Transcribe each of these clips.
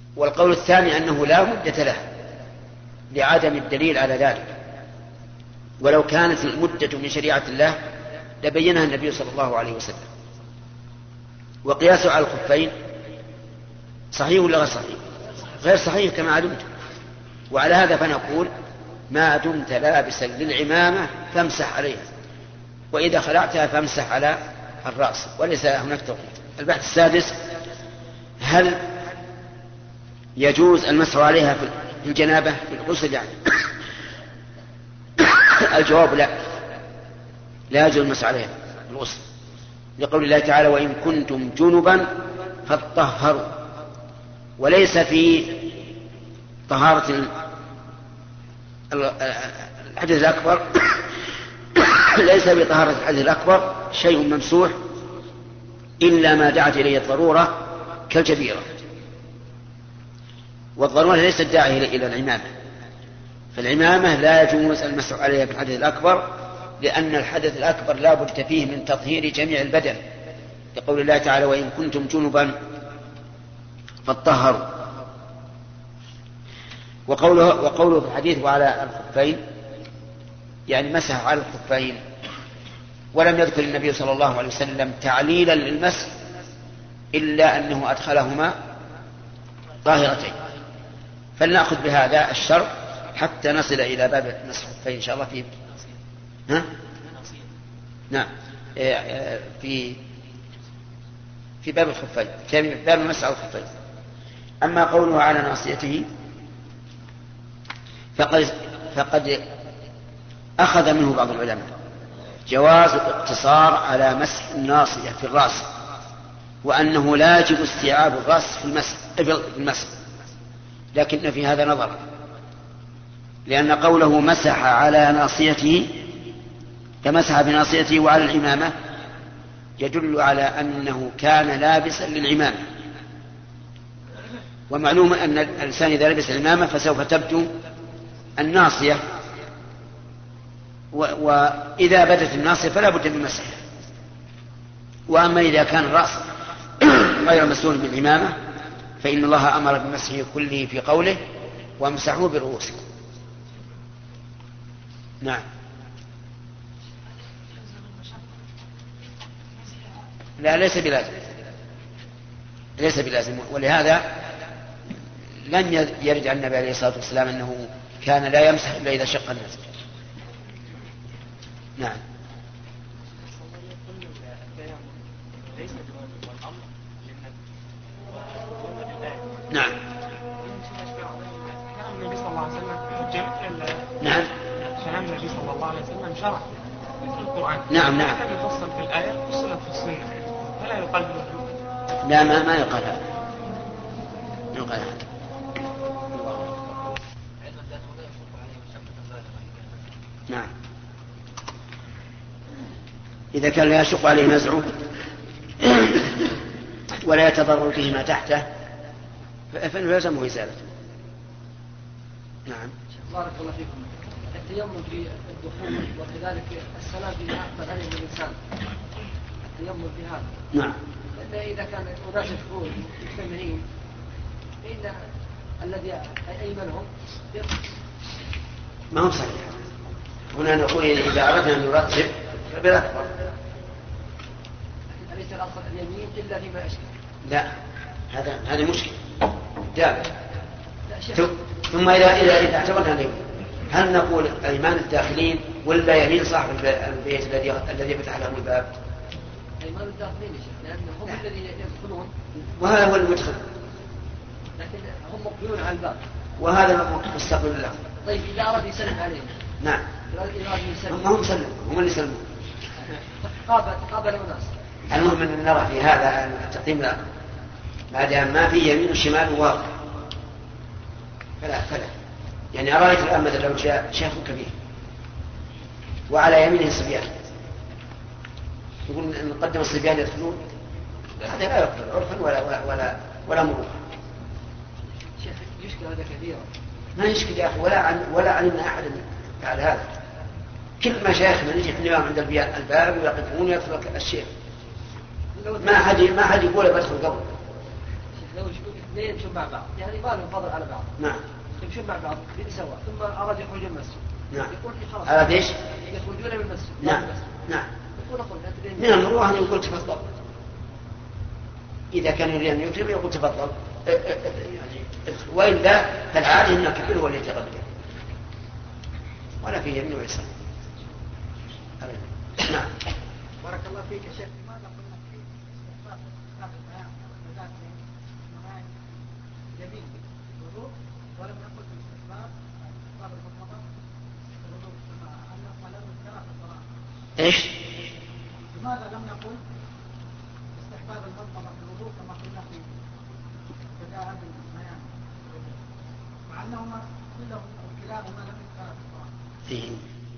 والقول الثاني أنه لا مدة له لعدم الدليل على ذلك، ولو كانت المدة من شريعة الله لبينها النبي صلى الله عليه وسلم. وقياسه على الخفين صحيح ولا غير صحيح؟ غير صحيح كما علمت. وعلى هذا فنقول ما دمت لابسا للعمامة فامسح عليها، وإذا خلعتها فامسح على الرأس، وليس هناك توقيت. البحث السادس: هل يجوز المسح عليها في الجنابة في الغسل يعني؟ الجواب لا يجوز المسح عليها في الغسل، لقول الله تعالى: وإن كنتم جنبا فاطهروا. وليس في طهارة الحدث الأكبر ليس في طهارة الحدث الأكبر شيء ممسوح إلا ما دعت إليه الضرورة كالجبيرة، والضرورة ليست داعية إلى العمامة. فالعمامة لا يجوز المسح عليها في الحدث الأكبر، لأن الحدث الأكبر لا بد فيه من تطهير جميع البدن، لقول الله تعالى: وإن كنتم جنبا فاطهروا. وقوله في الحديث: وعلى الخفين، يعني مسح على الخفين، ولم يذكر النبي صلى الله عليه وسلم تعليلا للمسح إلا أنه أدخلهما طاهرتين. فلنأخذ بهذا الشرط حتى نصل إلى باب مسح الخفين إن شاء الله نعم في باب الخفين، في باب مسح الخفين. أما قوله على ناصيته فقد أخذ منه بعض العلماء جواز الاقتصار على مسح الناصية في الرأس، وأنه لا يجب استيعاب الرأس في المسح، لكن في هذا نظر، لأن قوله مسح على ناصيته كمسح بناصيته وعلى العمامة يدل على أنه كان لابسا للعمامة، ومعلوم أن الإنسان إذا لبس العمامة فسوف تبدو الناصية، وإذا بدت الناصية فلا بد من مسحها. وأما إذا كان الرأس غير مسؤول بالعمامة فإن الله أمر بمسحه كله في قوله: وامسحوا برؤوسكم. نعم. لا، ليس بلازم، ولهذا لم يرد عن النبي عليه الصلاة والسلام أنه كان لا يمسح إلا إذا شق الناس. نعم. نعم. النبي صلى الله عليه وسلم نعم. كلام النبي صلى الله عليه وسلم شرع في القرآن. نعم. كان يفصل في الآية فصلت في السنة، فلا يقال بالوجوب. لا، ما يقال هذا. نعم. إذا كان لا يشق عليه نزعه ولا يتضرر فيه ما تحته فإنه يلزمه إزالته. نعم. بارك الله فيكم. التيمم في الدخول وكذلك السلام في أفضل عليه الإنسان، التيمم في هذا. نعم. لأن إذا كان أناس يدخلون مجتمعين فإن الذي أيمنهم ما هو صحيح. هنا نقول إذا أردنا أن نرتب فبالأكبر. أليس الأصل اليمين إلا فيما أشكل؟ لا، هذا مشكلة دابة. ثم إذا اعتبرنا اليمين، هل نقول أيمان الداخلين ولا يمين صاحب البيت الذي فتح لهم الباب؟ أيمان الداخلين لأنهم هم الذين يدخلون، وهذا هو المدخل، لكن هم مقبلون على الباب، وهذا مستقبل له. طيب إذا أراد يسلم عليهم؟ نعم. هم سلموا، هم اللي سلموا. قابلوا ناس. المهم أن نرى في هذا التقديم لا، ما دام ما في يمين وشمال واضح فلا. يعني أرأيت الآن مثلا لو جاء شيخ كبير وعلى يمينه صبيان، يقول نقدم الصبيان يدخلون، هذا لا يقبل عرفا ولا مروءة. شيخ يشكل هذا كثيرا. ما يشكل يا أخي، ولا علمنا أحد على هذا. كل مشايخنا نجي في اليوم عند الباب ويقفون يدخل الشيخ، ما حد يقول بدخل قبل. لو اثنين يمشون مع بعض، يعني ما لهم فضل على بعض. نعم. يمشون مع بعض سوا، ثم أراد يخرج من المسجد. نعم. يقول خلاص. أراد إيش؟ يخرجون من المسجد. نعم. نعم. يقول أخرج. من المروءة أن يقول تفضل. إذا كان يريد أن يكرم يقول تفضل. يعني وإلا فالعادة أن الكبير هو اللي يتقدم. ولا فيه يمين ويسار. نعم. بارك الله فيك يا شيخ. لماذا قلنا في استحباب استحباب البيان والبدات من يمين الوضوء ولم نقل في استحباب المضمضه الوضوء كما انه لم ثلاث صلاه؟ ايش؟ لماذا لم نقل استحباب المضمضه في الوضوء كما قلنا في بداء البيان مع انهما كلهم او كلاهما لم ثلاث صلاه؟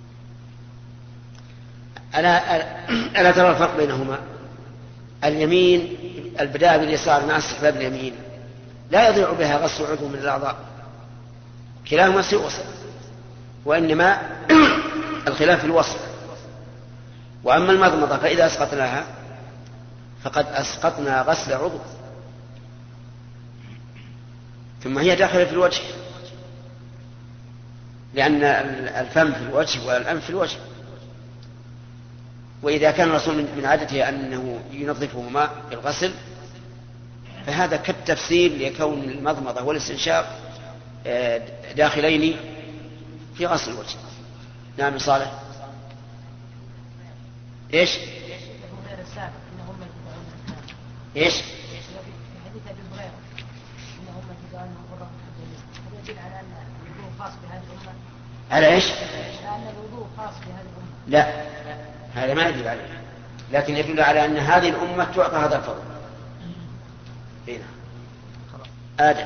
ألا ترى الفرق بينهما؟ اليمين البداية باليسار مع استحباب اليمين لا يضيع بها غسل عضو من الأعضاء، كلاهما سوء وصف، وإنما الخلاف في الوصف. وأما المضمضة فإذا أسقطناها فقد أسقطنا غسل عضو، ثم هي داخلة في الوجه، لأن الفم في الوجه والأنف في الوجه. وإذا كان الرسول من عادته أنه ينظفهما بالغسل فهذا كالتفسير لكون المضمضة والاستنشاق داخلين في غسل الوجه. نعم صالح. ايش؟ ايش؟ حديث ابي هريره انهم يدعون الغرة يدل على ان الوضوء خاص بهذه الامه. على ايش؟ لان الوضوء خاص بهذه الامه. لا، هذا ما يدل عليه، لكن يدل على ان هذه الامه تعطى هذا الفضل. هنا آدم.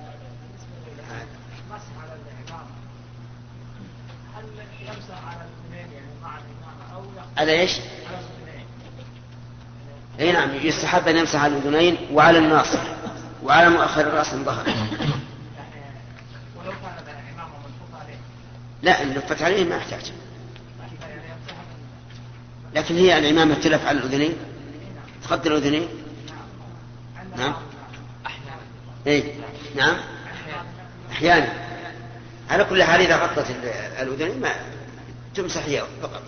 مسح على الإمامة، هل يمسح على الاثنين يعني مع الإمامة أو على ايش؟ على الاثنين؟ اي نعم، يستحب ان يمسح على الاذنين وعلى الناصر وعلى مؤخر الراس من ظهره. يعني ولو كان الإمامة منفوخ عليه؟ لا، ان لفت عليه ما يحتاج، لكن هي العمامة تلف على الأذنين، تغطي الأذنين. نعم. إيه؟ نعم. أحيانا. على كل حال إذا غطت الأذنين ما تمسح هي فقط.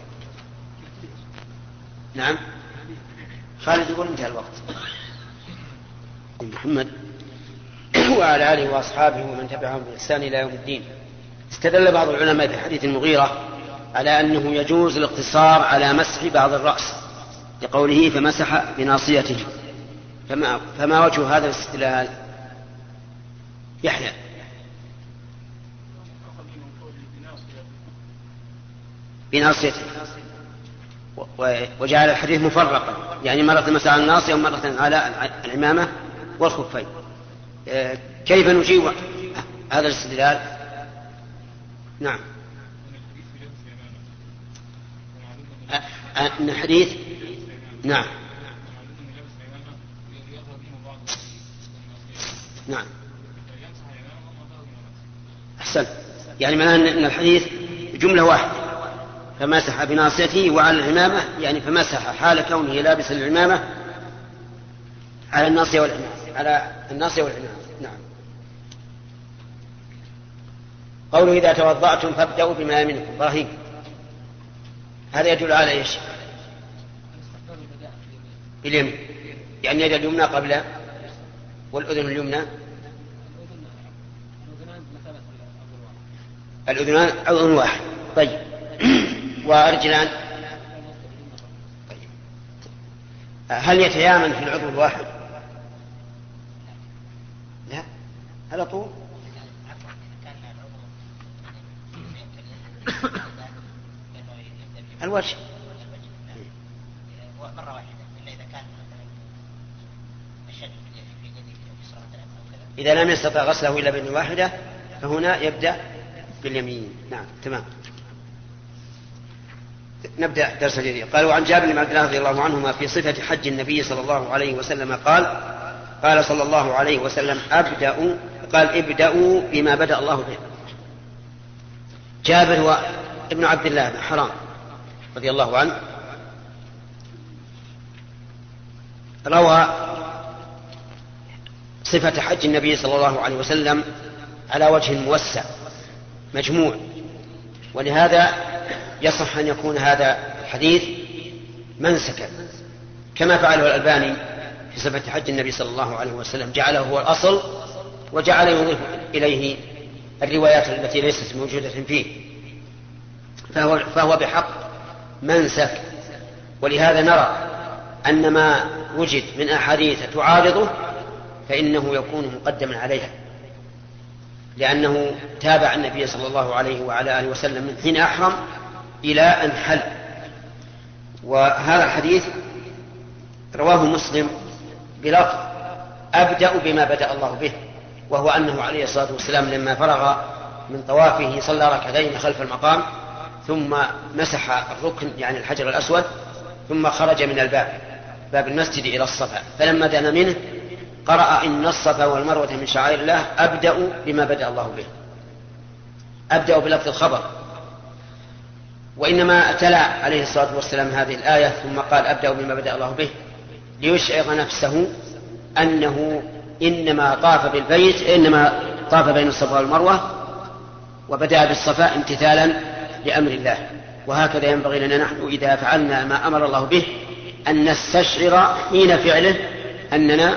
نعم. خالد يقول انتهى الوقت. محمد وعلى آله وأصحابه ومن تبعهم بإحسان إلى يوم الدين. استدل بعض العلماء بحديث المغيرة على أنه يجوز الاقتصار على مسح بعض الرأس لقوله فمسح بناصيته. فما وجه هذا الاستدلال؟ يحيى. بناصيته، وجعل الحديث مفرقا، يعني مرة مسح على الناصية ومرة على العمامة والخفين. كيف نجيب هذا الاستدلال؟ نعم. أن الحديث نعم نعم أحسن، يعني معناه أن الحديث جملة واحدة، فمسح بناصيته وعلى العمامة، يعني فمسح حال كونه لابس العمامة على الناصية والعمامة، على الناصية والعمامة. نعم. قوله إذا توضأتم فابدأوا بما يمينكم. إبراهيم، هذا يدل على إيش؟ باليمين، يعني يد اليمنى قبل والأذن اليمنى. الأذنان أذن واحد. طيب. وأرجلان. طيب. هل يتيامن في العضو الواحد؟ لا، على طول. الوجه مرة واحدة، إلا إذا كان أشد في يده اليسرى مثلا أو كذا. إذا لم يستطع غسله إلا بين واحدة فهنا يبدأ باليمين. نعم تمام. نبدأ درس جديد. قالوا عن جابر بن عبد الله رضي الله عنهما في صفة حج النبي صلى الله عليه وسلم قال صلى الله عليه وسلم ابدأوا بما بدأ الله به. جابر هو ابن عبد الله بن حرام رضي الله عنه، روى صفة حج النبي صلى الله عليه وسلم على وجه موسع مجموع، ولهذا يصح أن يكون هذا الحديث منسكا كما فعله الألباني في صفة حج النبي صلى الله عليه وسلم، جعله هو الأصل وجعل يضيف إليه الروايات التي ليست موجودة فيه، فهو بحق منسك. ولهذا نرى أن ما وجد من أحاديث تعارضه فإنه يكون مقدما عليها، لأنه تابع النبي صلى الله عليه وعلى آله وسلم من حين أحرم إلى أن حل. وهذا الحديث رواه مسلم بلفظ أبدأ بما بدأ الله به، وهو أنه عليه الصلاة والسلام لما فرغ من طوافه صلى ركعتين خلف المقام ثم مسح الركن يعني الحجر الأسود ثم خرج من باب المسجد إلى الصفا، فلما دنا منه قرأ إن الصفا والمروة من شعائر الله أبدأ بما بدأ الله به، أبدأ بلفظ الخبر. وإنما تلا عليه الصلاة والسلام هذه الآية ثم قال أبدأ بما بدأ الله به ليشعر نفسه أنه إنما طاف بالبيت، إنما طاف بين الصفا والمروة وبدأ بالصفا امتثالا لأمر الله. وهكذا ينبغي لنا نحن إذا فعلنا ما أمر الله به أن نستشعر حين فعله أننا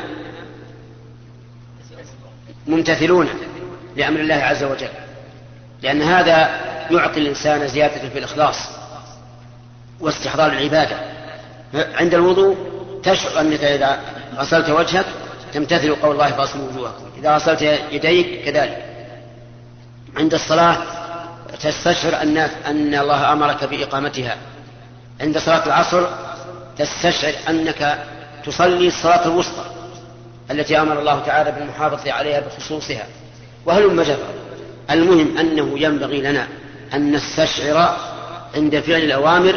ممتثلون لأمر الله عز وجل، لأن هذا يعطي الإنسان زيادة في الإخلاص واستحضار العبادة. عند الوضوء تشعر أنك إذا غسلت وجهك تمتثل قول الله فاغسلوا وجوهكم، إذا غسلت يديك كذلك. عند الصلاة تستشعر أن الله أمرك بإقامتها. عند صلاة العصر تستشعر أنك تصلي الصلاة الوسطى التي أمر الله تعالى بالمحافظة عليها بخصوصها، وهلم جرا. المهم أنه ينبغي لنا أن نستشعر عند فعل الأوامر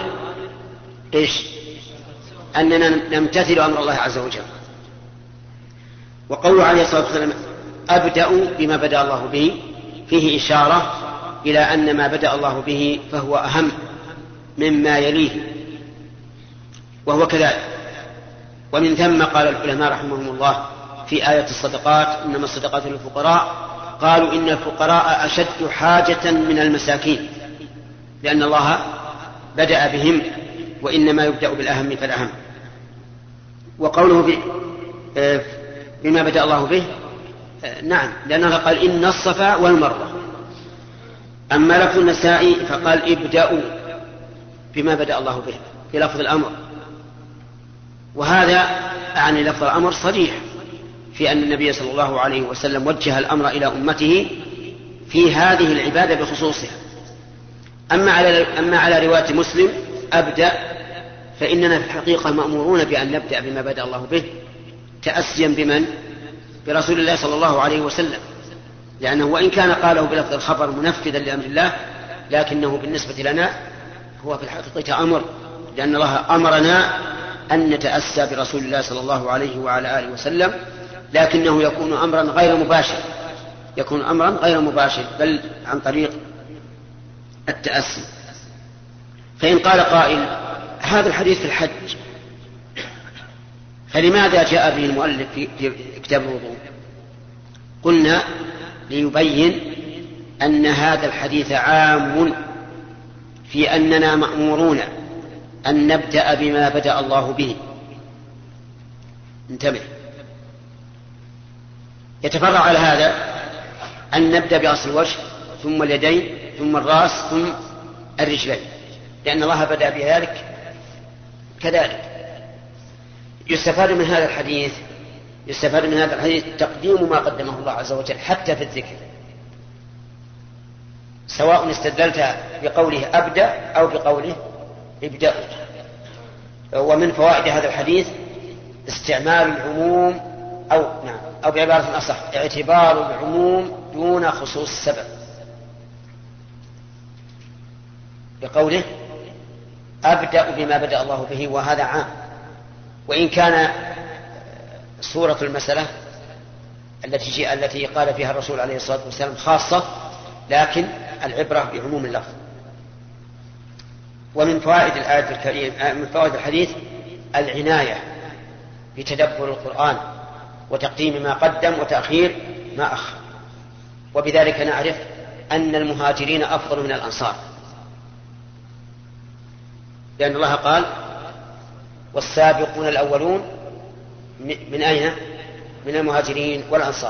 أننا نمتثل أمر الله عز وجل. وقوله عليه الصلاة والسلام أبدأ بما بدأ الله به فيه إشارة إلى أن ما بدأ الله به فهو أهم مما يليه، وهو كذلك. ومن ثم قال العلماء رحمهم الله في آية الصدقات إنما الصدقات للفقراء، قالوا إن الفقراء أشد حاجة من المساكين، لأن الله بدأ بهم وإنما يبدأ بالأهم فالأهم. وقوله بما بدأ الله به نعم، لأنه قال إن الصفا والمروة. أما لفظ النسائي فقال ابدأوا بما بدأ الله به في لفظ الأمر، وهذا يعني لفظ الأمر صريح في أن النبي صلى الله عليه وسلم وجه الأمر إلى أمته في هذه العبادة بخصوصها. أما على رواية مسلم أبدأ فإننا في الحقيقة مأمورون بأن نبدأ بما بدأ الله به تأسيا بمن؟ برسول الله صلى الله عليه وسلم، لأنه وإن كان قاله بلفظ الخبر منفذا لأمر الله لكنه بالنسبة لنا هو في الحقيقة أمر، لأن الله أمرنا أن نتأسى برسول الله صلى الله عليه وعلى آله وسلم، لكنه يكون أمرا غير مباشر بل عن طريق التأسي. فإن قال قائل هذا الحديث في الحج فلماذا جاء به المؤلف في كتاب الوضوء؟ قلنا ليبين أن هذا الحديث عام في أننا مأمورون أن نبدأ بما بدأ الله به. انتبه، يتفرع على هذا أن نبدأ بأصل الوجه ثم اليدين ثم الرأس ثم الرجلين، لأن الله بدأ بذلك كذلك. يستفاد من هذا الحديث تقديم ما قدمه الله عز وجل حتى في الذكر، سواء استدلت بقوله أبدأ أو بقوله ابدأ. ومن فوائد هذا الحديث استعمال العموم أو بعبارة أصح اعتبار العموم دون خصوص السبب، بقوله أبدأ بما بدأ الله به، وهذا عام. وإن كان صورة المسألة التي قال فيها الرسول عليه الصلاة والسلام خاصة، لكن العبرة بعموم اللفظ. ومن فوائد الآية الكريمة من فوائد الحديث العناية بتدبر القرآن وتقديم ما قدم وتأخير ما أخر. وبذلك نعرف أن المهاجرين أفضل من الأنصار، لأن الله قال والسابقون الأولون من أين؟ من المهاجرين والأنصار.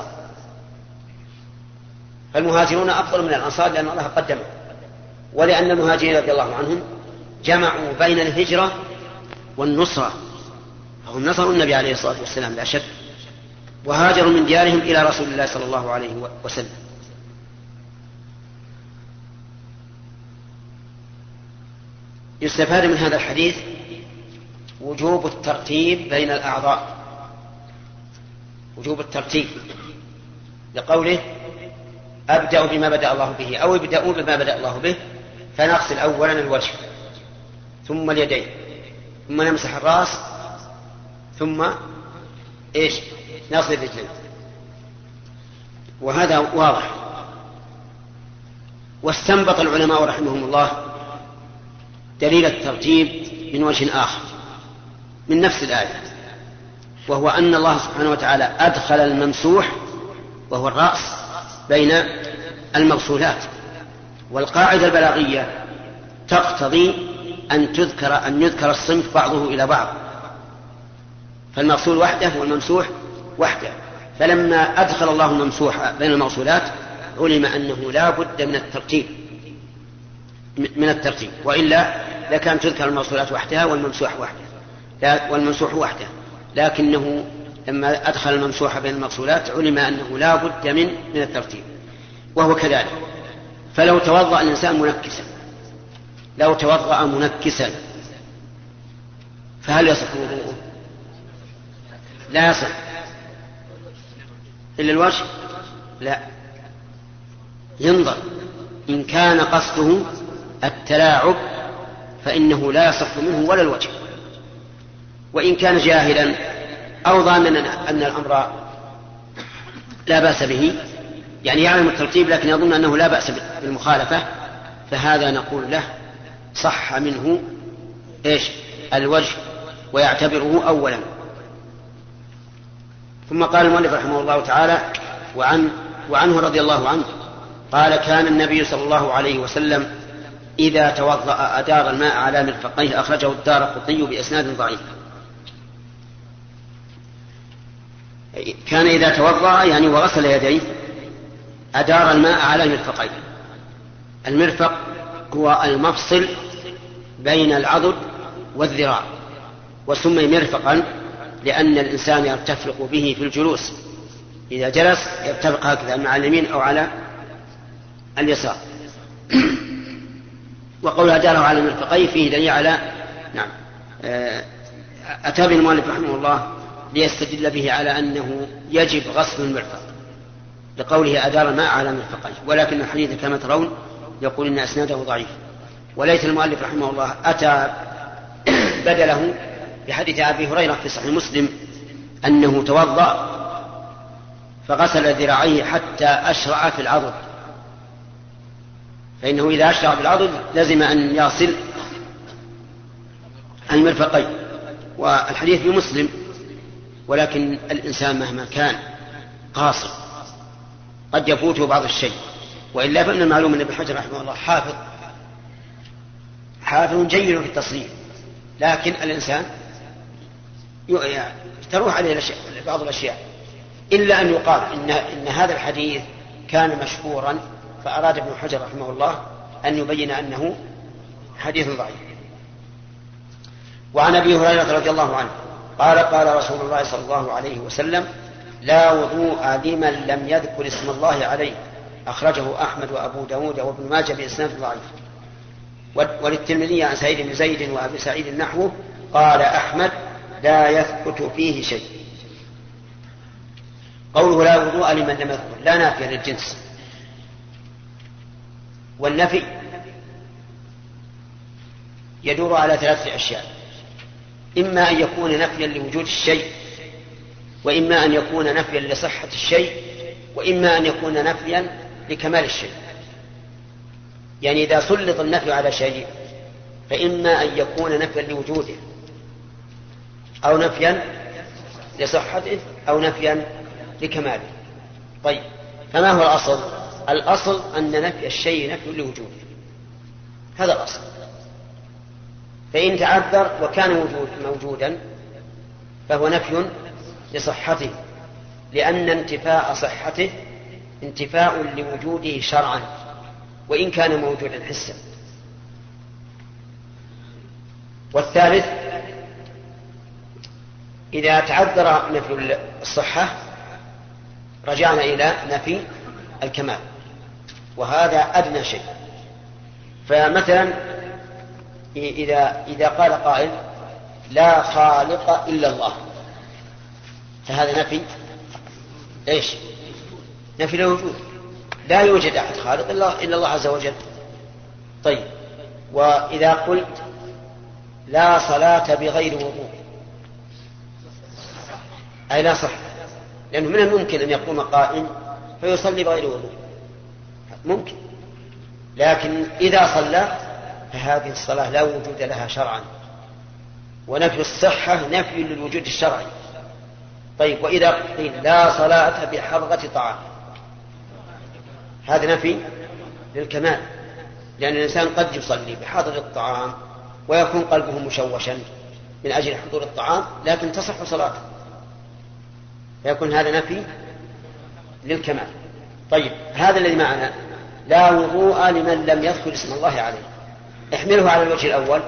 فالمهاجرون أفضل من الأنصار لأن الله قدمه، ولأن المهاجرين رضي الله عنهم جمعوا بين الهجرة والنصرة، فهم نصروا النبي عليه الصلاة والسلام لا شك، وهاجروا من ديارهم إلى رسول الله صلى الله عليه وسلم. يستفاد من هذا الحديث وجوب الترتيب بين الأعضاء، وجوب الترتيب لقوله أبدأ بما بدأ الله به، أو ابدأوا بما بدأ الله به، فنغسل أولا الوجه ثم اليدين ثم نمسح الرأس ثم نغسل الرجلين، وهذا واضح. واستنبط العلماء رحمهم الله دليل الترتيب من وجه آخر من نفس الآية، وهو أن الله سبحانه وتعالى أدخل الممسوح وهو الرأس بين المغسولات، والقاعدة البلاغية تقتضي أن يذكر الصنف بعضه إلى بعض، فالمغسول وحده والممسوح وحده. فلما أدخل الله الممسوح بين المغسولات علم أنه لا بد من الترتيب، وإلا لكان تذكر المغسولات وحدها والممسوح وحده، لكنه لما أدخل الممسوح بين المغسولات علم أنه لا بد من الترتيب، وهو كذلك. فلو توضأ الإنسان منكسا فهل يصح وضوءه؟ لا يصح إلا الوجه، لا، ينظر. إن كان قصده التلاعب فإنه لا يصح منه ولا الوجه، وإن كان جاهلا أو ظانا أن الأمر لا بأس به، يعني يعلم الترتيب لكن يظن أنه لا بأس بالمخالفة، فهذا نقول له صح منه الوجه ويعتبره أولا. ثم قال المؤلف رحمه الله تعالى وعنه رضي الله عنه قال كان النبي صلى الله عليه وسلم إذا توضأ أدار الماء على مرفقيه، أخرجه الدارقطني بإسناد ضعيف. كان إذا توضأ يعني وغسل يديه أدار الماء على مرفقيه. المرفق هو المفصل بين العضد والذراع، وسمي مرفقا لأن الإنسان يرتفق به في الجلوس، إذا جلس يرتفق هكذا مع اليمين أو على اليسار. وقول أداره على مرفقيه فيه دليل على أتى به المؤلف رحمه الله ليستدل به على أنه يجب غسل المرفق لقوله أدار الماء على مرفقيه، ولكن الحديث كما ترون يقول إن أسناده ضعيف. وليس المؤلف رحمه الله أتى بدله بحديث أبي هريرة في صحيح مسلم أنه توضأ فغسل ذراعيه حتى أشرع في العضد، فإنه إذا أشرع في العضد لازم أن يصل المرفقين. والحديث في مسلم، ولكن الإنسان مهما كان قاصر قد يفوته بعض الشيء، وإلا فإن المعلوم أن ابن حجر رحمه الله حافظ جيد في التصريف، لكن الإنسان تروح عليه بعض الأشياء، إلا أن يقال إن هذا الحديث كان مشهورا، فأراد ابن حجر رحمه الله أن يبين أنه حديث ضعيف. وعن أبي هريرة رضي الله عنه قال قال رسول الله صلى الله عليه وسلم لا وضوء لمن لم يذكر اسم الله عليه، أخرجه أحمد وأبو داود وابن ماجه بإسناد ضعيف. وللترمذي عن سعيد بن زيد وأبي سعيد نحوه قال أحمد لا يثبت فيه شيء. قوله لا وضوء لمن لم يذكر لا نافية للجنس، والنفي يدور على 3 أشياء: إما أن يكون نفيا لوجود الشيء، وإما أن يكون نفيا لصحة الشيء، وإما أن يكون نفيا لكمال الشيء. يعني إذا سلط النفي على شيء فإما أن يكون نفيا لوجوده أو نفيا لصحته أو نفيا لكماله. طيب، فما هو الأصل؟ الأصل أن نفي الشيء نفي لوجوده، هذا الأصل. فإن تعذر وكان موجودا فهو نفي لصحته، لأن انتفاء صحته انتفاء لوجوده شرعا وإن كان موجودا حسا. والثالث، إذا تعذر نفي الصحة رجعنا إلى نفي الكمال، وهذا أدنى شيء. فمثلا إذا قال قائل لا خالق إلا الله، فهذا نفي إيش؟ نفي الوجود، لا يوجد أحد خالق إلا الله عز وجل. طيب، وإذا قلت لا صلاة بغير وضوء، أي لا صح، لأنه من الممكن أن يقوم قائم فيصلي بغير وضوء، ممكن، لكن إذا صلى فهذه الصلاة لا وجود لها شرعا، ونفي الصحة نفي للوجود الشرعي. طيب، وإذا قيل لا صلاة بحضرة طعام، هذا نفي للكمال، لأن الإنسان قد يصلي بحضرة الطعام ويكون قلبه مشوشا من أجل حضور الطعام، لكن تصح صلاته، فيكون هذا نفي للكمال. طيب، هذا الذي معنا لا وضوء لمن لم يذكر اسم الله عليه، احمله على الوجه الأول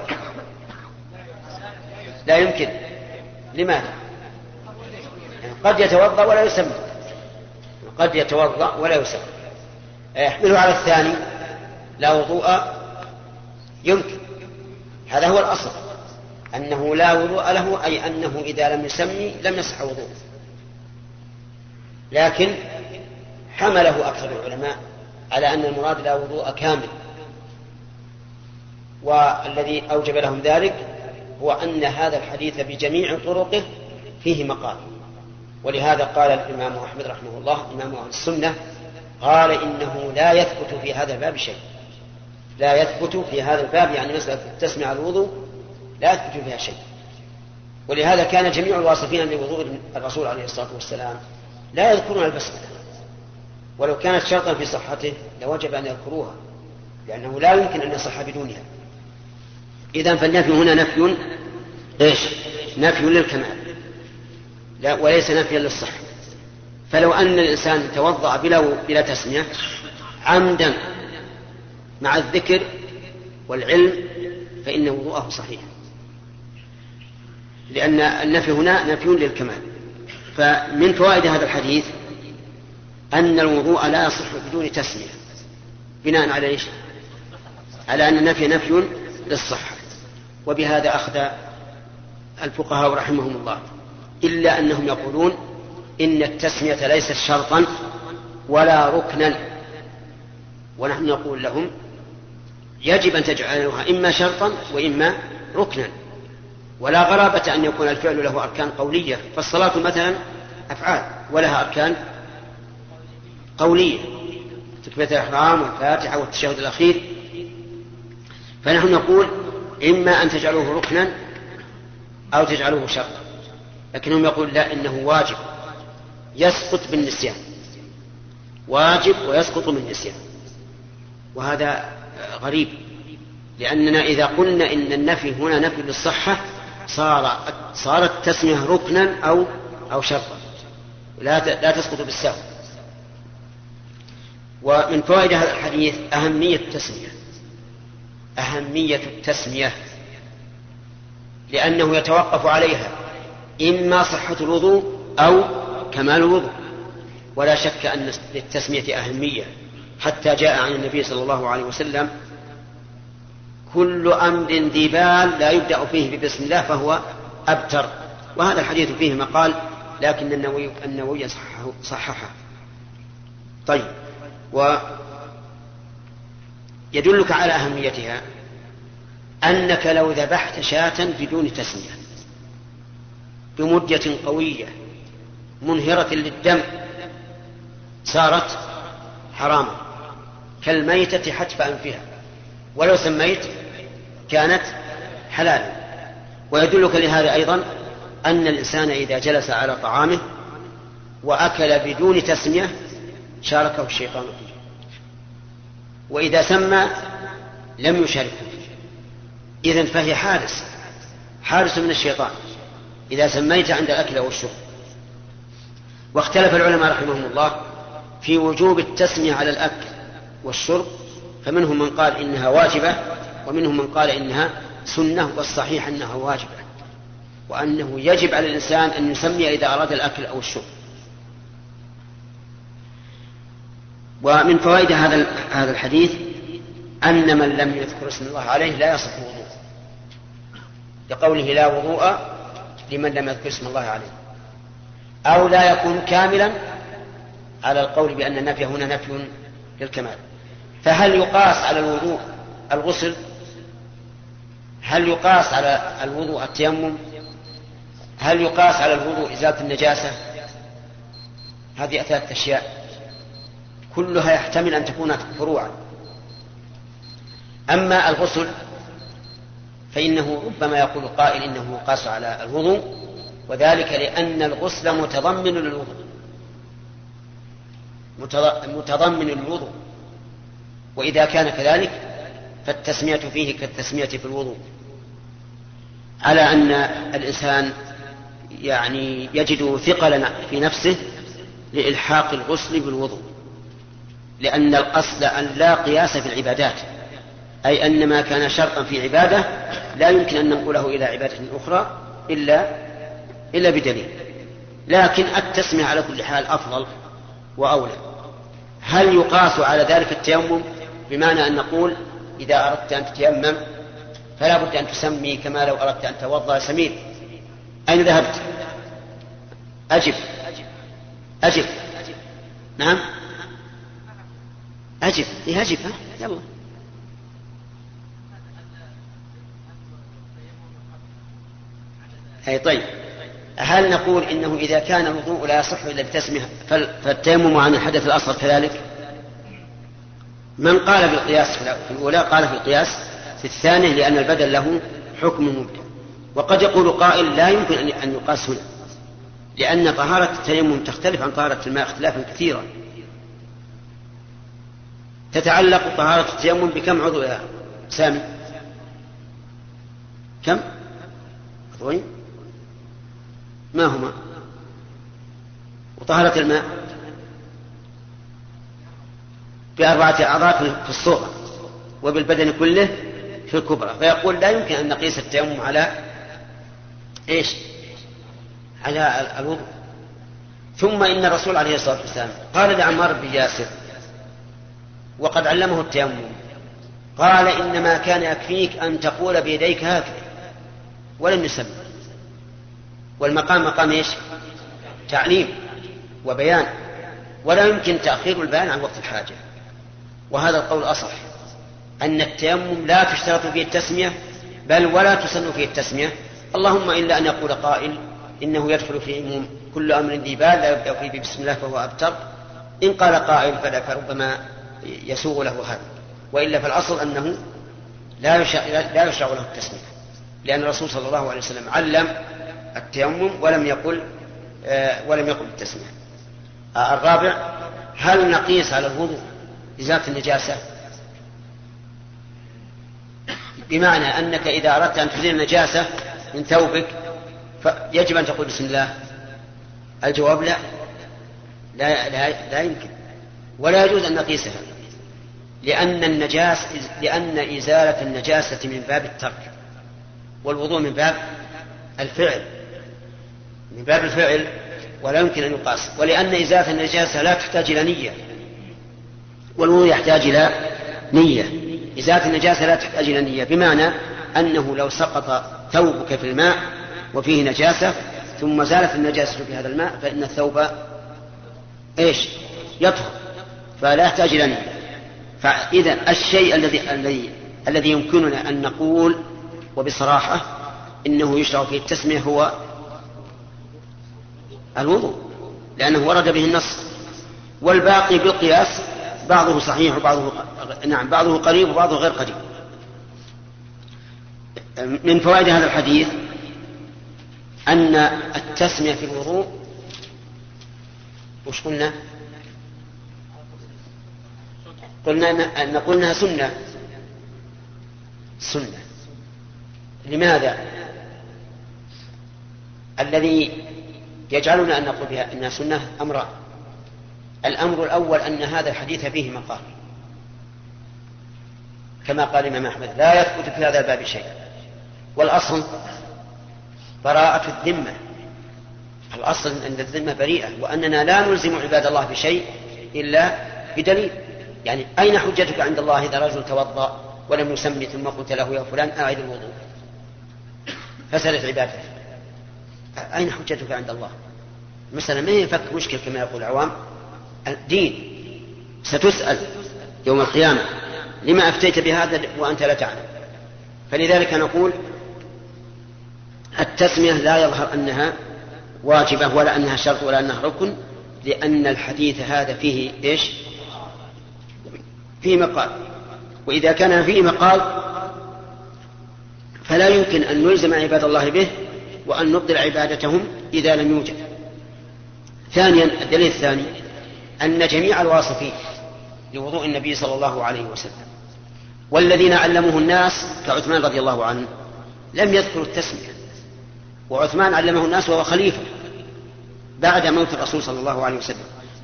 لا يمكن. لماذا؟ يعني قد يتوضأ ولا يسمى، قد يتوضأ ولا يسمى. احمله على الثاني لا وضوء يمكن، هذا هو الأصل، أنه لا وضوء له، أي أنه إذا لم يسمي لم يصح وضوء. لكن حمله أكثر العلماء على أن المراد لا وضوء كامل، والذي أوجب لهم ذلك هو أن هذا الحديث بجميع طرقه فيه مقال. ولهذا قال الإمام أحمد رحمه الله إمام أهل السنة، قال إنه لا يثبت في هذا الباب شيء، لا يثبت في هذا الباب، يعني مسألة التسمية على الوضوء لا يثبت فيها شيء. ولهذا كان جميع الواصفين لوضوء الرسول عليه الصلاة والسلام لا يذكرون البسملة، ولو كانت شرطا في صحته لوجب أن يذكروها، لأنه لا يمكن أن يصح بدونها. إذن فالنفي هنا نفي إيش؟ نفي للكمال لا، وليس نفيا للصحة. فلو أن الإنسان توضأ بلا تسمية عمدا مع الذكر والعلم فإن وضوءه صحيح، لأن النفي هنا نفي للكمال. فمن فوائد هذا الحديث أن الوضوء لا يصح بدون تسمية، بناء على إيش؟ على أن النفي نفي للصحة. وبهذا أخذ الفقهاء رحمهم الله، إلا أنهم يقولون إن التسمية ليست شرطا ولا ركنا، ونحن نقول لهم يجب أن تجعلوها إما شرطا وإما ركنا. ولا غرابة أن يكون الفعل له أركان قولية، فالصلاة مثلا أفعال ولها أركان قولية، تكبيرة الإحرام والفاتحة والتشهد الأخير. فنحن نقول إما أن تجعلوه ركنا أو تجعلوه شرطا، لكنهم يقول لا، إنه واجب يسقط بالنسيان، واجب ويسقط بالنسيان. وهذا غريب، لأننا إذا قلنا إن النفي هنا نفي للصحة صارت التسمية ركنا أو شرطا، لا تسقط بالسهو. ومن فوائد هذا الحديث أهمية التسمية، لأنه يتوقف عليها إما صحة الوضوء أو كمال الوضوء. ولا شك أن للتسمية أهمية، حتى جاء عن النبي صلى الله عليه وسلم كل أمر ذي بال لا يبدأ فيه ببسم الله فهو أبتر. وهذا الحديث فيه مقال، لكن النووي صححه. طيب، ويدلك على أهميتها أنك لو ذبحت شاة بدون تسمية بمدة قوية منهرة للدم صارت حراما كالميتة حتف أنفها، ولو سميت كانت حلالا. ويدلك لهذا أيضا أن الإنسان إذا جلس على طعامه وأكل بدون تسمية شاركه الشيطان فيه، وإذا سمى لم يشاركه فيه. إذن فهي حارس من الشيطان إذا سميت عند الأكل والشرب. واختلف العلماء رحمهم الله في وجوب التسمية على الأكل والشرب، فمنهم من قال إنها واجبة، ومنهم من قال إنها سنة، والصحيح أنها واجبة، وأنه يجب على الإنسان أن يسمي إذا أراد الأكل أو الشرب. ومن فوائد هذا الحديث أن من لم يذكر اسم الله عليه لا يصح وضوء، لقوله لا وضوء لمن لم يذكر اسم الله عليه، أو لا يكون كاملا على القول بأن النفي هنا نفي للكمال. فهل يقاس على الوضوء الغسل؟ هل يقاس على الوضوء التيمم؟ هل يقاس على الوضوء إزالة النجاسة؟ هذه 3 أشياء كلها يحتمل أن تكون فروعا. أما الغسل فإنه ربما يقول قائل إنه يقاس على الوضوء، وذلك لأن الغسل متضمن للوضوء، متضمن للوضوء، وإذا كان كذلك فالتسمية فيه كالتسمية في الوضوء، على أن الإنسان يعني يجد ثقلا في نفسه لإلحاق الغسل بالوضوء، لأن الأصل أن لا قياس في العبادات، أي أن ما كان شرطا في عبادة لا يمكن أن ننقله إلى عبادة أخرى إلا بدليل. لكن التسمية على كل حال أفضل وأولى. هل يقاس على ذلك التيمم؟ بمعنى أن نقول إذا أردت أن تتيمم فلا بد أن تسمي كما لو أردت أن توضأ سمير. أين ذهبت؟ أجب. نعم أجب. أجب يلا. أي طيب، هل نقول إنه إذا كان الوضوء لا يصح إلا بتسمية فالتيمم عن الحدث الأصغر كذلك؟ من قال بالقياس في الأولى قال في القياس في الثانية، لأن البدل له حكم مبدل. وقد يقول قائل لا يمكن أن يقاس هنا، لأن طهارة التيمم تختلف عن طهارة الماء اختلافا كثيرا. تتعلق طهارة التيمم بكم عضو يا سامي؟ كم عضوين؟ ما هما؟ وطهارة الماء ب4 أعضاء في الصغرى، وبالبدن كله في الكبرى. فيقول لا يمكن أن نقيس التيمم على إيش؟ على الوضوء. ثم إن الرسول عليه الصلاة والسلام قال لعمار بن ياسر وقد علمه التيمم، قال إنما كان يكفيك أن تقول بيديك هكذا ولم يسمى. والمقام مقام إيش؟ تعليم وبيان، ولا يمكن تأخير البيان عن وقت الحاجة. وهذا القول أصح، أن التيمم لا تشترط فيه التسمية، بل ولا تسن فيه التسمية، اللهم إلا أن يقول قائل إنه يدخل في عموم كل أمر ذي بال لا يبدأ فيه بسم الله فهو أبتر. إن قال قائل فربما يسوغ له هذا، وإلا فالأصل أنه لا يشرع له التسمية، لأن الرسول صلى الله عليه وسلم علم التيمم ولم يقل التسمية. الرابع، هل نقيس على الوضوء إزالة النجاسة؟ بمعنى أنك إذا أردت أن تزيل النجاسة من ثوبك فيجب أن تقول بسم الله. الجواب لا يمكن، ولا يجوز أن نقيسها، لأن إزالة النجاسة من باب الترك، والوضوء من باب الفعل، ولا يمكن أن يقاس. ولأن إزالة النجاسة لا تحتاج إلى نية، والوضوء يحتاج إلى نية. إزالة النجاسة لا تحتاج إلى نية، بمعنى أنه لو سقط ثوبك في الماء وفيه نجاسة ثم زالت النجاسة في هذا الماء فإن الثوب يطهر، فلا يحتاج إلى نية. فإذا الشيء الذي يمكننا أن نقول وبصراحة إنه يشرع فيه التسمية هو الوضوء، لأنه ورد به النص. والباقي بالقياس بعضه صحيح بعضه قريب وبعضه غير قريب. من فوائد هذا الحديث أن التسمية في الوضوء وش قلنا؟ قلنا سنة. لماذا؟ الذي يجعلنا أن نقول بها إنها سنة أمران. الأمر الأول أن هذا الحديث فيه مقال، كما قال الإمام أحمد لا يثبت في هذا الباب شيء، والأصل براءة الذمة. الأصل أن الذمة بريئة، وأننا لا نلزم عباد الله بشيء إلا بدليل. يعني أين حجتك عند الله إذا رجل توضأ ولم يسمي ثم قلت له يا فلان أعيد الوضوء فسدت عبادته؟ أين حجتك عند الله؟ مثلا ما يفك مشكل كما يقول العوام. الدين ستسأل يوم القيامة لما أفتيت بهذا وأنت لا تعلم. فلذلك نقول التسمية لا يظهر أنها واجبة ولا أنها شرط ولا أنها ركن، لأن الحديث هذا فيه إيش؟ فيه مقال، وإذا كان فيه مقال فلا يمكن أن نلزم عباد الله به وأن نبطل عبادتهم إذا لم يوجد. ثانيا، الدليل الثاني أن جميع الواصفين لوضوء النبي صلى الله عليه وسلم والذين علموه الناس كعثمان رضي الله عنه لم يذكروا التسمية، وعثمان علمه الناس وهو خليفة بعد موت الرسول صلى الله عليه وسلم،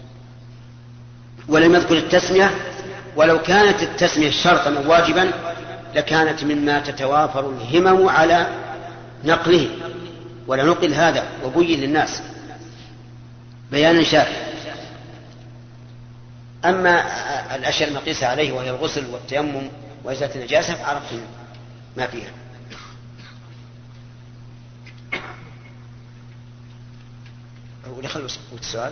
ولم يذكر التسمية. ولو كانت التسمية شرطا واجبا لكانت مما تتوافر الهمم على نقله، ولنقل هذا وبين للناس بيانا شافيا. أما الأشياء المقيسة عليه وهي الغسل والتيمم وإزالة النجاسة فعرفتم ما فيها. ودخل السؤال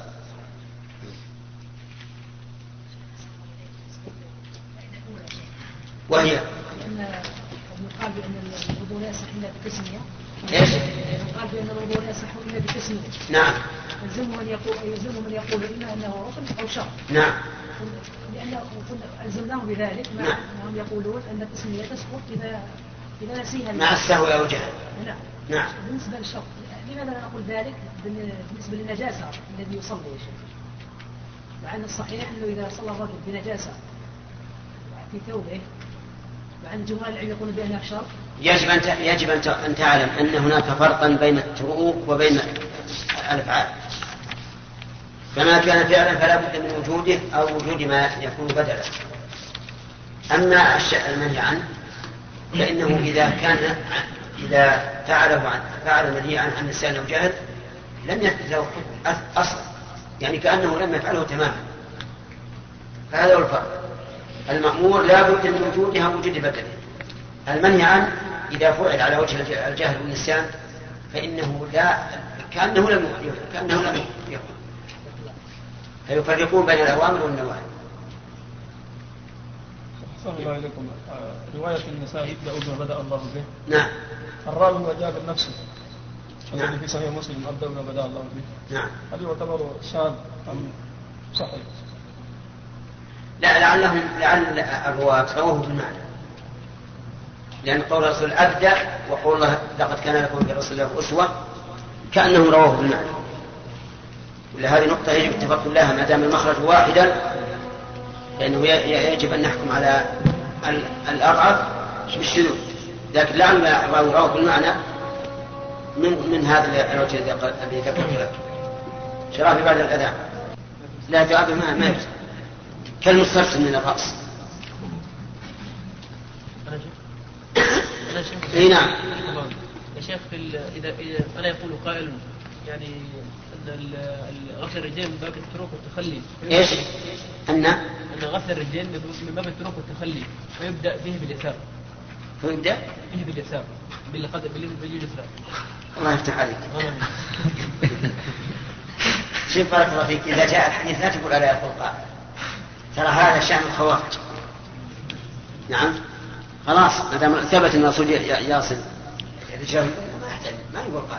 وهي يقال بأن الوضوء لا يصح إلا بالتسمية. ايش؟ يقال بأن الوضوء لا يصح إلا بالتسمية. نعم. يلزم من يقول إما أنه ركن أو شرط. نعم. لأنه ألزمناهم بذلك مع أنهم يقولون أن التسمية تسقط إذا نسيها مع السهو أو الجهل. نعم. نعم. بالنسبة للشرط لماذا لا نقول ذلك بالنسبة للنجاسة الذي يصلي يا شيخ؟ مع أن الصحيح أنه إذا صلى الرجل بنجاسة في ثوبه، مع أن جمهور العلم يقولون بأنها شرط. يجب أن تعلم أن هناك فرقا بين التروك وبين الأفعال، فما كان فعلا فلا بد من وجوده أو وجود ما يكون بدلا. أما المنهي عنه فإنه إذا فعل المنهي عنه عن نسيان أو جهل لم يثبت له حكم أصلا، يعني كأنه لم يفعله تماما. فهذا هو الفرق. المأمور لا بد من وجودها وجود بدله. المنهي عنه إذا فعل على وجه الجهل والنسيان فإنه كأنه لم يفعل. فيفرقون بين الأوامر والنواهي. صلى الله عليكم. رواية النساء يبدأ بما بدأ الله به. نعم. الراوي هو جابر نفسه. نعم. في صحيح مسلم أبدأ بما بدأ الله به. نعم. هل يعتبر شاذ أم صحيح؟ لا، لعل الرواة رواه بالمعنى، لأن قول الرسول أبدأ وقول الله لقد كان لكم في رسول الله أسوة كأنه رواه بالمعنى. ولهذه نقطة يجب التفقه لها، ما دام المخرج واحدا فإنه يجب أن نحكم على الأضعف بالشذوذ. لكن لعل الراوي رواه بالمعنى من هذا الوجه الذي ذكرته لك. شرافي بعد الأذان لا جواب ما يجب كالمسترسل من الرأس. اي نعم يا شيخ. إذا ألا يقول قائل يعني أن غسل الرجال من باب التروك والتخلي. ايش؟ أن غسل الرجال من باب التروك والتخلي ويبدأ به باليسار. فيبدأ به باليسار باليسار. الله يفتح عليك. شوف بارك الله فيك، إذا جاء الحديث لا تقول ألا يقول قائل، ترى هذا شأن الخوارج. نعم خلاص ما دام ثبت ان الرسول يصل الرجال ما يقول قال.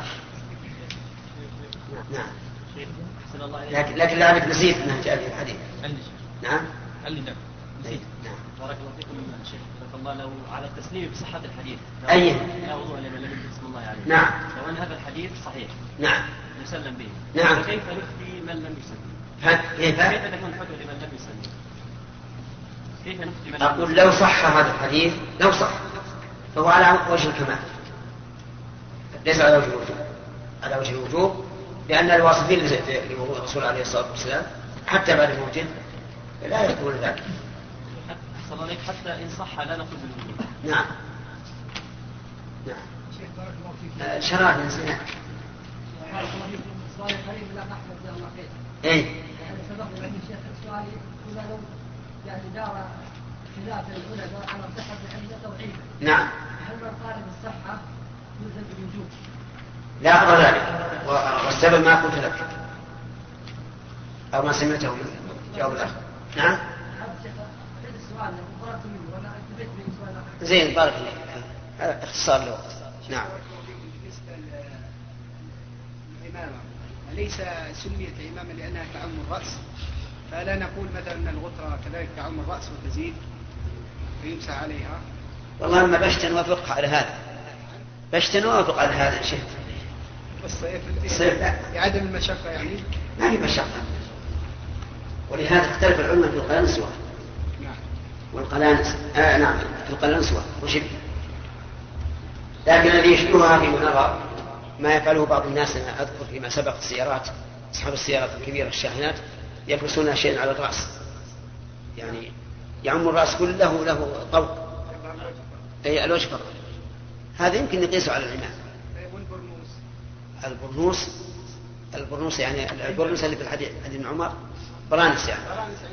نعم. لكن لعلك نسيت انه جاء في الحديث. نعم. نعم. نعم. بارك الله فيكم شيخ. الله لو على التسليم بصحة الحديث أي لا وضوء لمن لم يذكر اسم الله عليه. نعم. لو أن هذا الحديث صحيح نعم يسلم به. نعم. فكيف نفتي من لم يسلم؟ كيف تكون حجة لمن لم يسلم؟ كيف نفتي من أقول لو صح هذا الحديث لو صح فهو على وجه الكمال ليس على وجه الوجوب، على وجه الوجوب، لأن الواصفين لوضوء الرسول عليه الصلاة والسلام حتى بعد موته لا يذكرون ذلك. حتى إن صح لا نقول بالوجوب. نعم نعم. شيخ بارك الله فيك. شرائع نسينا. بارك الله فيكم. سؤال قريب لا أحمد جزاه الله خير. إيه. يعني سبق لي الشيخ سؤالي إذا لو يعني دار خلاف العلماء على صحة الحديث توحيدا. نعم. هل من قال بالصحة يلزم بالوجوب؟ لا أرى ذلك، والسبب ما قلت لك أو ما سمعته من جواب الأخ. نعم. هذا الشيخ أعيد السؤال لو فرغت منه ولا انتبهت من سؤال آخر. زين بارك الله فيك. هذا اختصار الوقت. نعم. بالنسبة للعمامة أليس سميت عمامة لأنها تعم الرأس؟ فلا نقول مثلا أن الغترة كذلك تعم الرأس وتزيد فيمسح عليها؟ والله ما بشتن وافق على هذا، بشتن وافق على هذا الشيء. الصيف لعدم المشقة يعني؟ ما في مشقة، ولهذا اختلف العلماء في القلنسوة. نعم. والقلانس نعم في القلنسوة وشبه، لكن الذي يشبهها في نظر ما يفعله بعض الناس. أنا أذكر فيما سبق السيارات، أصحاب السيارات الكبيرة الشاحنات يلبسون شيئا على الرأس، يعني يعم الرأس كله له طوق، أي الوجه فقط. هذا يمكن نقيسه على العمام. البرنوس يعني البرنوس اللي في الحديث ابن عمر برانس يعني.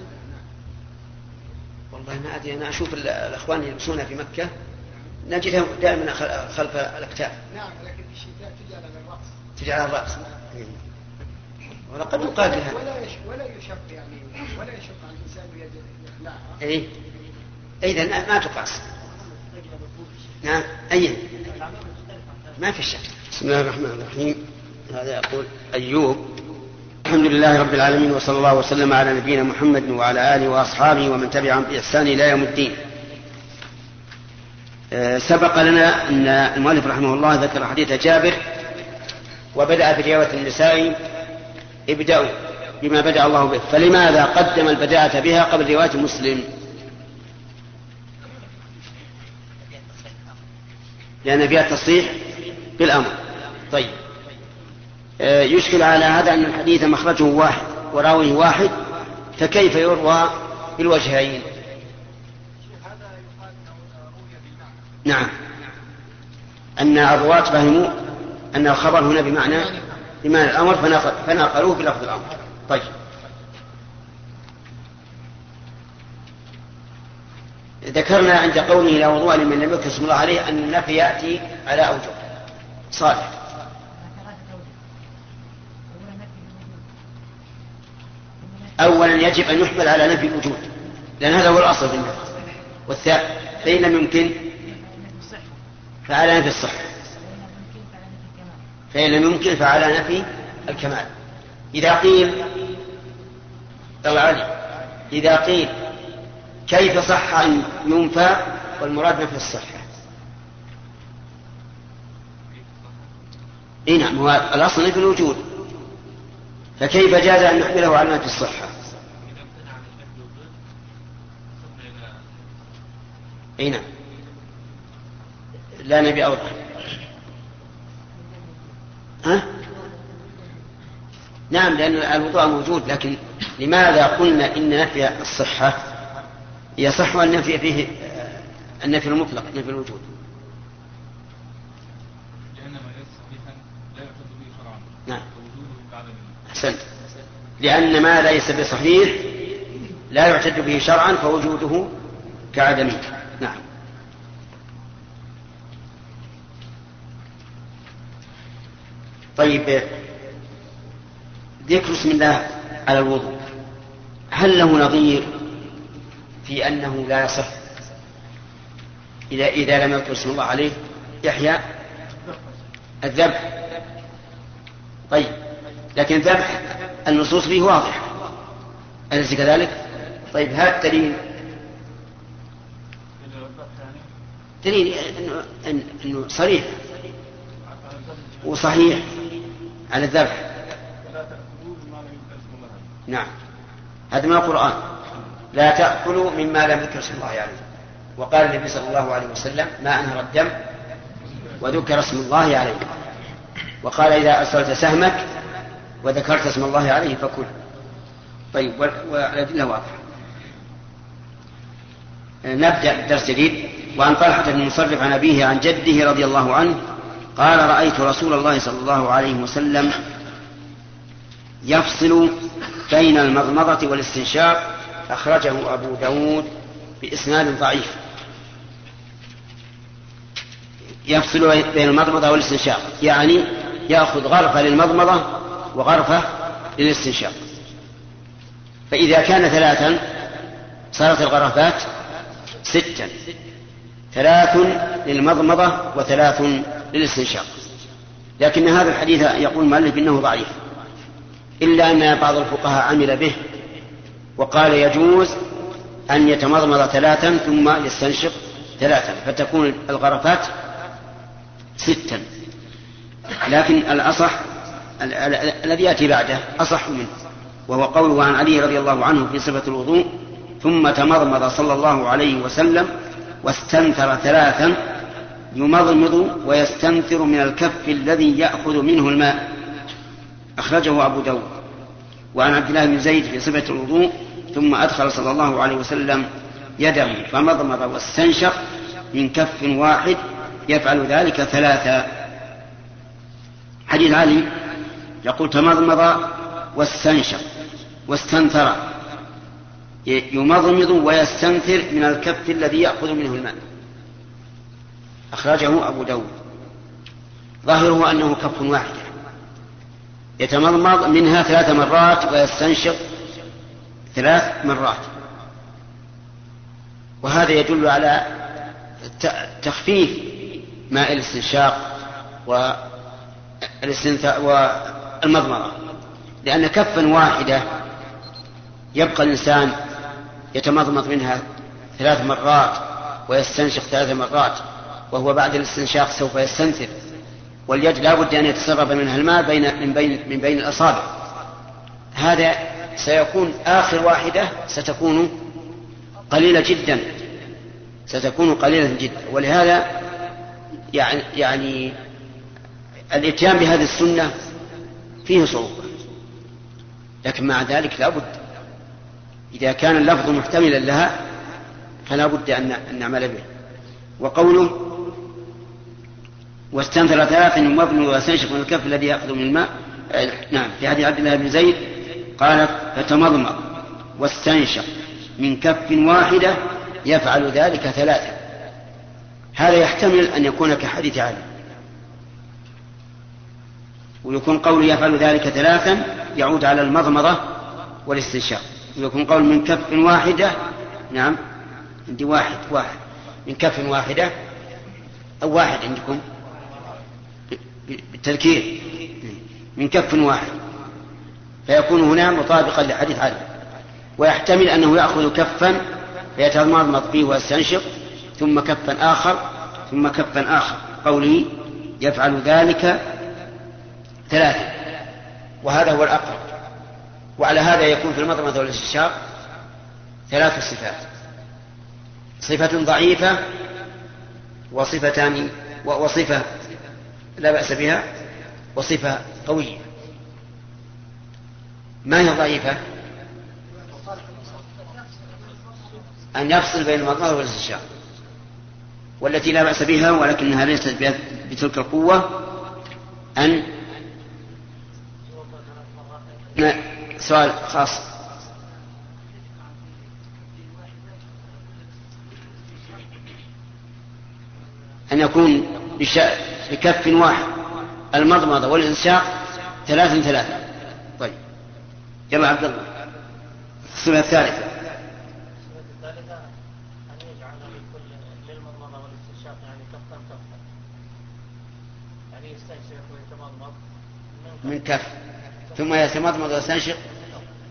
والله ما أدري، أنا أشوف الأخوان يلبسونها في مكة نجدها دائما خلف الأكتاف. نعم، لكن في الشتاء تجعل على الرأس. تجعل على الرأس. ولقد يقال لها ولا يشق يعني، ولا يشق على الإنسان يخلعها. إيه إذا ما تقاس. نعم أي ما في شك. بسم الله الرحمن الرحيم. هذا يقول أيوب: الحمد لله رب العالمين، وصلى الله وسلم على نبينا محمد وعلى آله وأصحابه ومن تبعهم بإحسان إلى يوم الدين. سبق لنا أن المؤلف رحمه الله ذكر حديث جابر وبدأ برواية النساء: ابدأوا بما بدأ الله به. فلماذا قدم البداءة بها قبل رواية مسلم؟ لأن فيها تصريح بالأمر. طيب، يشكل على هذا أن الحديث مخرجه واحد وراويه واحد، فكيف يروى بالوجهين؟ نعم، أن الرواة فهموا أن الخبر هنا بمعنى الأمر فنقلوه بلفظ الأمر. طيب، ذكرنا عند قوله لا وضوء لمن لم يذكر اسم الله عليه أن النفي يأتي على أوجه. صالح. أولا يجب أن يحمل على نفي الوجود، لأن هذا هو الأصل في النفي. والثاني فإن لم يمكن فعلى نفي الصحة، فإن لم يمكن فعلى نفي الكمال. إذا قيل إذا قيل كيف صح أن ينفى والمراد نفي الصحة؟ نعم، هو الأصل نفي الوجود، فكيف جاز أن نحمله على نفي الصحة؟ نعم، لا نبي أوضح. نعم، لأن الوضوء موجود، لكن لماذا قلنا إن نفي الصحة يصح أن نفي فيه النفي المطلق نفي الوجود؟ لأن ما ليس صحيحا لا يعتد به شرعا. نعم، ووجوده كعدم. أحسنت. لأن ما ليس بصحيح لا يعتد به شرعا فوجوده كعدمه. نعم. طيب، ذكر اسم الله على الوضوء هل له نظير في أنه لا يصح إذا لم يذكر اسم الله عليه؟ يحيى الذبح. طيب، لكن الذبح النصوص فيه واضح، أليس كذلك؟ طيب، هذا الدليل. دليل أنه صريح وصحيح على الذبح. نعم هذا من القرآن، لا تأكلوا مما لم يذكر اسم الله عليه. وقال النبي صلى الله عليه وسلم ما أنهر الدم وذكر اسم الله عليه. وقال إذا أرسلت سهمك وذكرت اسم الله عليه فكل. طيب والأدلة واضحة. نبدأ الدرس جديد. وعن طلحة بن مصرف عن أبيه عن جده رضي الله عنه قال رأيت رسول الله صلى الله عليه وسلم يفصل بين المضمضة والاستنشاق، أخرجه أبو داود بإسناد ضعيف. يفصل بين المضمضة والاستنشاق يعني يأخذ غرفة للمضمضة وغرفة للاستنشاق. فإذا كان 3 صارت الغرفات 6، 3 للمضمضة و3 للاستنشاق. لكن هذا الحديث يقول المؤلف إنه ضعيف، إلا أن بعض الفقهاء عمل به وقال يجوز أن يتمضمض 3 ثم يستنشق 3، فتكون الغرفات 6. لكن الأصح الذي يأتي بعده أصح منه، وهو قوله عن علي رضي الله عنه في صفة الوضوء ثم تمضمض صلى الله عليه وسلم واستنثر 3 يمضمض ويستنثر من الكف الذي يأخذ منه الماء، أخرجه أبو داود. وعن عبد الله بن زيد في صفة الوضوء ثم أدخل صلى الله عليه وسلم يده فمضمض واستنشق من كف واحد يفعل ذلك 3. حديث علي يقول تمضمض واستنشق واستنثر، يمضمض ويستنثر من الكف الذي يأخذ منه الماء، أخرجه أبو داود. ظاهره أنه كف واحد يتمضمض منها 3 مرات ويستنشق 3 مرات، وهذا يدل على تخفيف ماء الاستنشاق والمضمضة، لأن كفا واحدة يبقى الإنسان يتمضمض منها 3 مرات ويستنشق 3 مرات، وهو بعد الاستنشاق سوف يستنثر، واليد لا بد أن يتسرب منها الماء من بين الأصابع. هذا سيكون آخر واحدة ستكون قليلة جدا، ولهذا يعني الاتيان بهذه السنة فيه صعوبة، لكن مع ذلك لا بد إذا كان اللفظ محتملا لها فلا بد أن نعمل به. وقوله واستنثر 3 يمضمض ويستنشق من الكف الذي يأخذ من الماء، نعم في حديث عبد الله بن زيد قال فتمضمض واستنشق من كف واحدة يفعل ذلك 3. هذا يحتمل أن يكون كحديث علي، ويكون قول يفعل ذلك 3 يعود على المضمضة والاستنشاق، ويكون قول من كف واحدة، نعم عندي واحد من كف واحدة أو واحد عندكم بالتذكير من كف واحد، فيكون هنا مطابقا لحديث علي. ويحتمل أنه يأخذ كفا فيتمضمض فيه ويستنشق ثم كفا آخر قوله يفعل ذلك 3، وهذا هو الأقرب. وعلى هذا يكون في المضمضة والاستنشاق 3 صفات: صفة ضعيفة وصفة لا بأس بها وصفة قوية. ما هي ضعيفة؟ أن يفصل بين المضمضة والاستنشاق. والتي لا بأس بها ولكنها ليست بتلك القوة أن سؤال خاص أن يكون بكف واحد المضمضة والاستنشاق 3. طيب يلا عبد الله الصفة الثالثة. الثالثة أن يجعل للمضمضة والاستنشاق يعني كفا يعني يستنشق ويتمضمض من كف ثم يتمضمض ويستنشق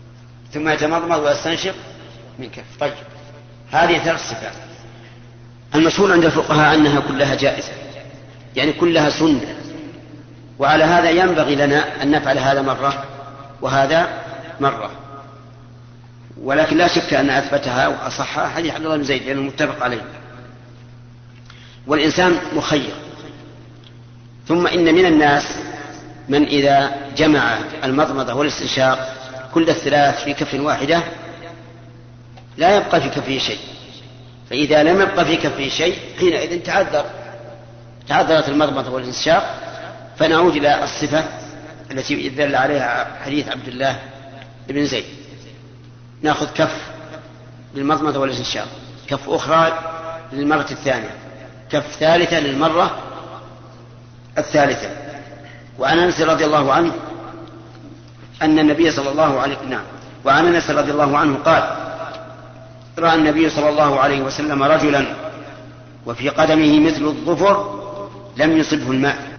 ثم يتمضمض ويستنشق من كف. طيب هذه 3 صفات. المشهور عند الفقهاء أنها كلها جائزة، يعني كلها سنة، وعلى هذا ينبغي لنا أن نفعل هذا مرة وهذا مرة. ولكن لا شك أن أثبتها وأصحها حديث عبد الله بن زيد لأنه متفق عليه. والإنسان مخير. ثم إن من الناس من إذا جمع المضمضة والاستنشاق كل الثلاث في كف واحدة لا يبقى في كفه شيء، فإذا لم يبقى في كفه شيء حينئذ تعذرت المضمضة والاستنشاق، فنعود إلى الصفة التي دل عليها حديث عبد الله بن زيد، نأخذ كف للمضمضة والاستنشاق، كف أخرى للمرة الثانية، كف ثالثة للمرة الثالثة. وعن أنس رضي الله عنه أن النبي صلى الله عليه وعن أنس رضي الله عنه قال: رأى النبي صلى الله عليه وسلم رجلا وفي قدمه مثل الظفر لم يصبه الماء